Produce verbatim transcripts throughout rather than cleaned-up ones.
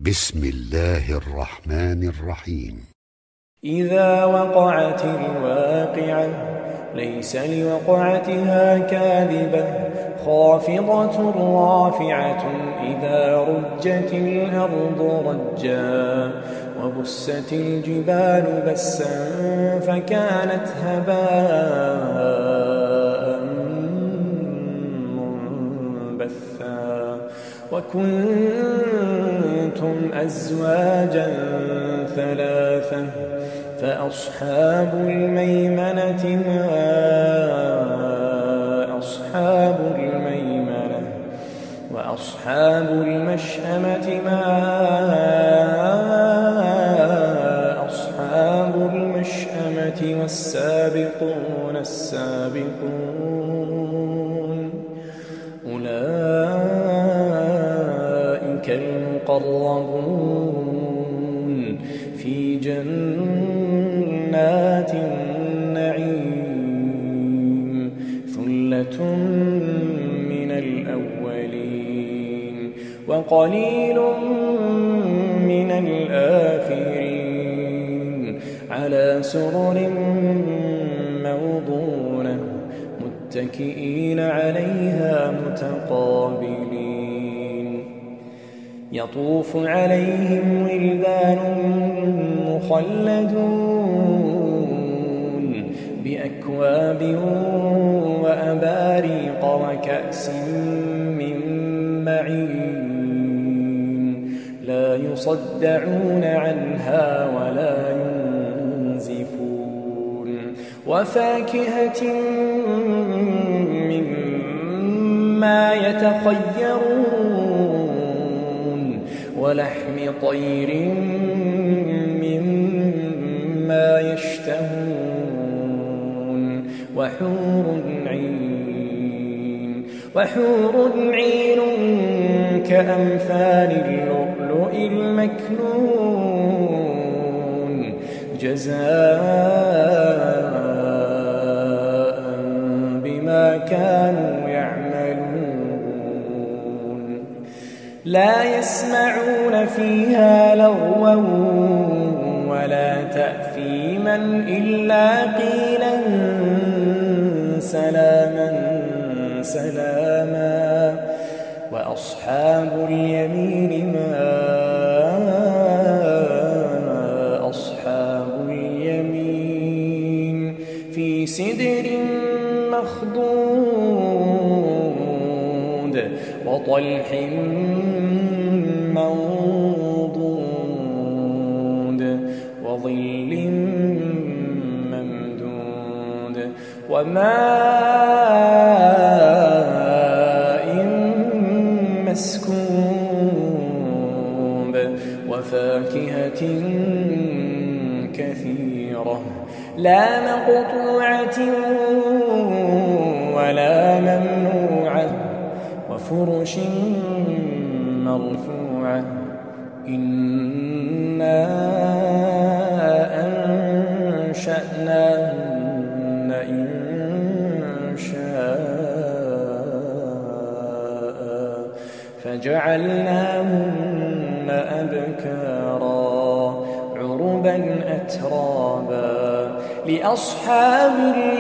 بسم الله الرحمن الرحيم. إذا وقعت الواقعة ليس لوقعتها كاذبة خافضة رافعة إذا رجت الأرض رجا وبست الجبال بسا فكانت هباء منبثا وكنتم أزواجا ثلاثة فأصحاب الميمنة ما أصحاب الميمنة وأصحاب المشأمة ما أصحاب المشأمة والسابقون السابقون أولئك المقربون في جنات النعيم ثلة من الأولين وقليل من الآخرين على سرر موضونة متكئين عليها متقابلين يطوف عليهم ولدان مخلدون بأكواب وأباريق وكأس من معين لا يصدعون عنها ولا ينزفون وفاكهة مما يتخيرون ولحم طير مما يشتهون وحور عين وحور عين كأمثال اللؤلؤ المكنون جزاء بما كانوا يعملون لا يسمعون فيها لغوا ولا تأثيما إلا قيلا سلاما سلاما وأصحاب اليمين ما أصحاب اليمين في سدر مخضود وطلح منضود وظل ممدود وماء مسكوب وفاكهة كثيرة لا مقطوعة ولا ممنوعة وفرش مرفوعة إنا أنشأناهن إنشاء فجعلناهن أبكارا عربا أترابا لأصحاب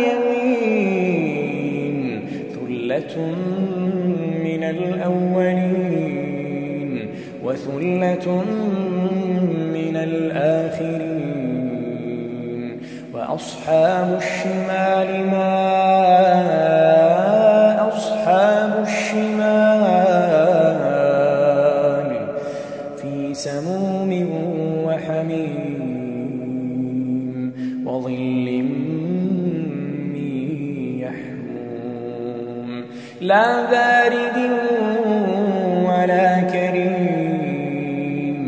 اليمين ثلة من الأولين وثلة من الآخرين وأصحاب الشمال ما أصحاب الشمال في سموم وحميم وظل من يحموم لا بارد ولا كريم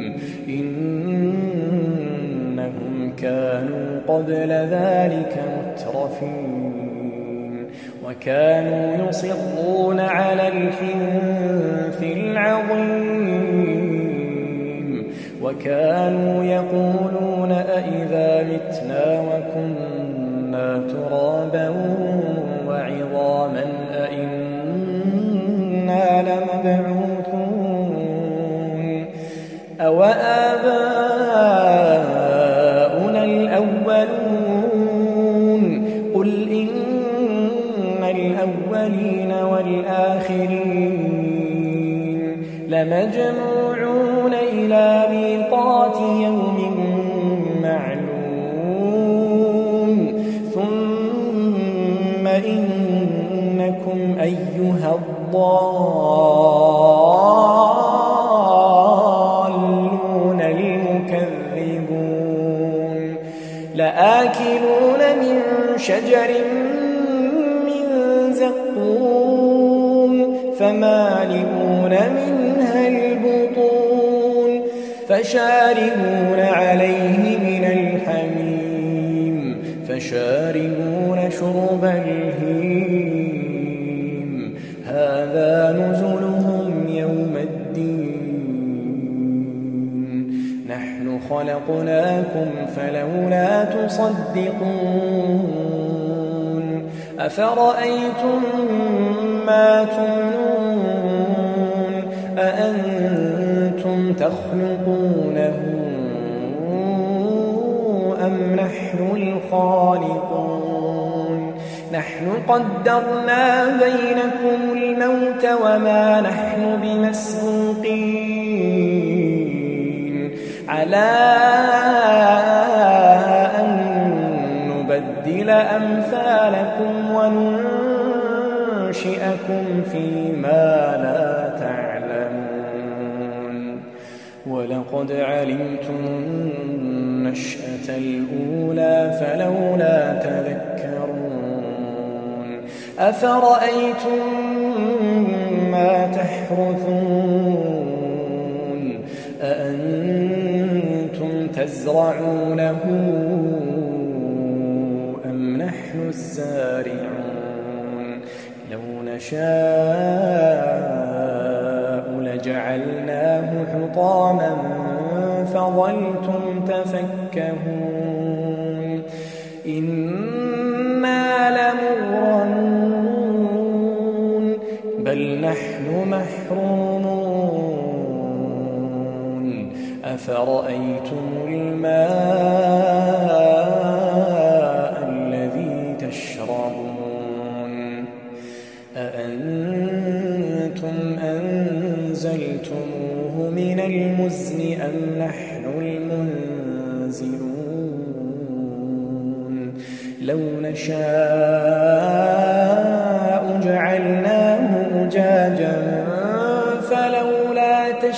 إنهم كانوا قبل ذلك مترفين وكانوا يصرون على الحنث العظيم وكانوا يقولون أئذا متنا وكنا ترابا وعظاما أئنا لمبعوثون أوآباؤنا الأولون قل إن الأولين والآخرين لمجموعون إلى ميقات يوم معلوم ثم إنكم أيها الضالون المكذبون لآكلون من شجر من زقوم فمالئون منها البطون فشاربون عليه من الحميم فشاربون شرب الهيم هذا نزلهم يوم الدين نحن خلقناكم فلولا تصدقون أفرأيتم ما تمنون أأنتم تخلقونه أم نحن الخالقون نحن قدرنا بينكم الموت وما نحن بمسبوقين على أن نبدل أمثالكم وننشئكم فيما لا تعلمون ولقد علمتم النشأة الأولى فلولا تذكرون أفرأيتم ما تحرثون أأنتم تزرعونه أم نحن الزارعون لو نشاء لجعلناه حطاما فظلتم تفكهون إنا لمغرمون بل نحن محرومون أفرأيتم الماء الذي تشربون أأنتم أنزلتموه من المزن أم نحن المنزلون لو نشاء جعلناه أجاجا فلولا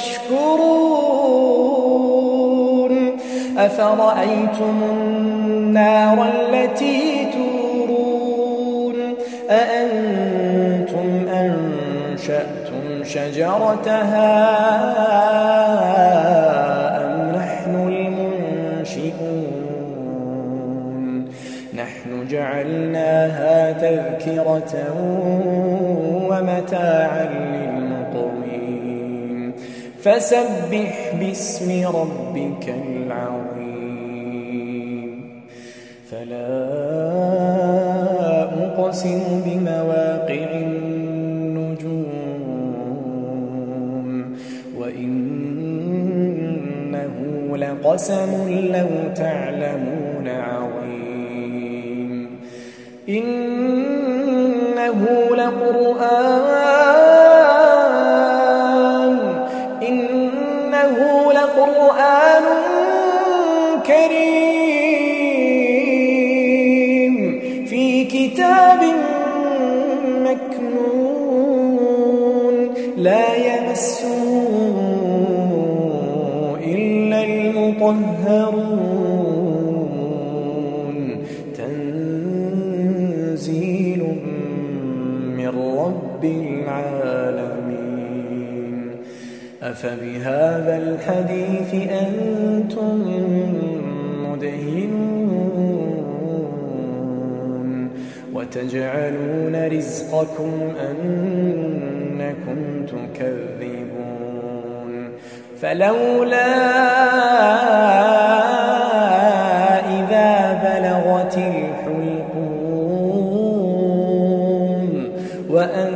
تشكرون أفرأيتم النار التي تورون أأنتم أنشأتم شجرتها أم نحن المنشئون نحن جعلناها تذكرة ومتاعا للمقوين فسبح باسم ربك العظيم فلا أقسم بمواقع النجوم وإنه لقسم لو تعلمون عظيم إنه لقرآن إنه لقرآن كريم في كتاب مكنون لا يمسه إلا المطهرون تنزيل من رب العالمين أفبهذا الحديث أنتم مدهنون وتجعلون رزقكم أنكم تكذبون فلولا إذا بلغت الحلقوم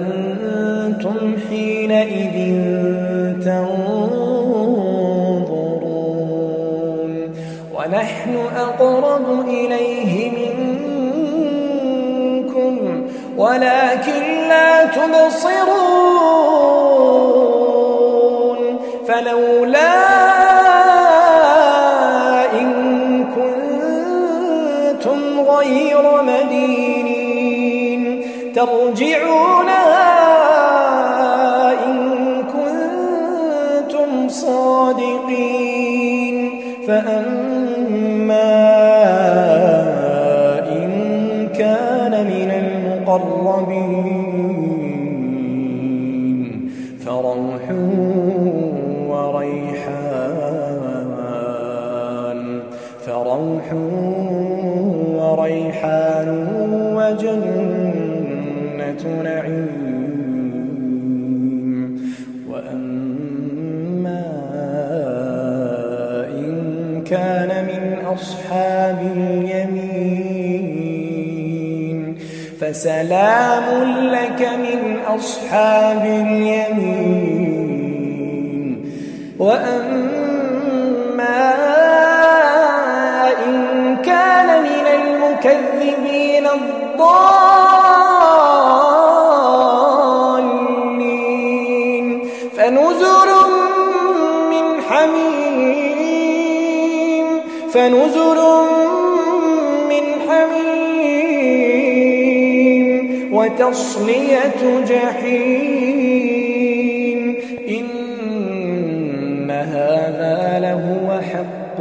وأنتم حينئذ تنظرون ونحن أقرب إليه منكم ولكن لا تبصرون فلولا إن كنتم غير مدينين ترجعونها إن كنتم صادقين فأما إن كان من المقربين فروح وريحان فروح وريحان وجنة نعيم وأما إن كان من أصحاب اليمين فسلام لك من أصحاب اليمين وأما إن كان من المكذبين الضالين فنزل من حميم فنزل من حميم وتصلية جحيم إن هذا لهو حق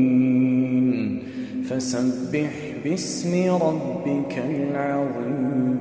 اليقين فسبح باسم ربك العظيم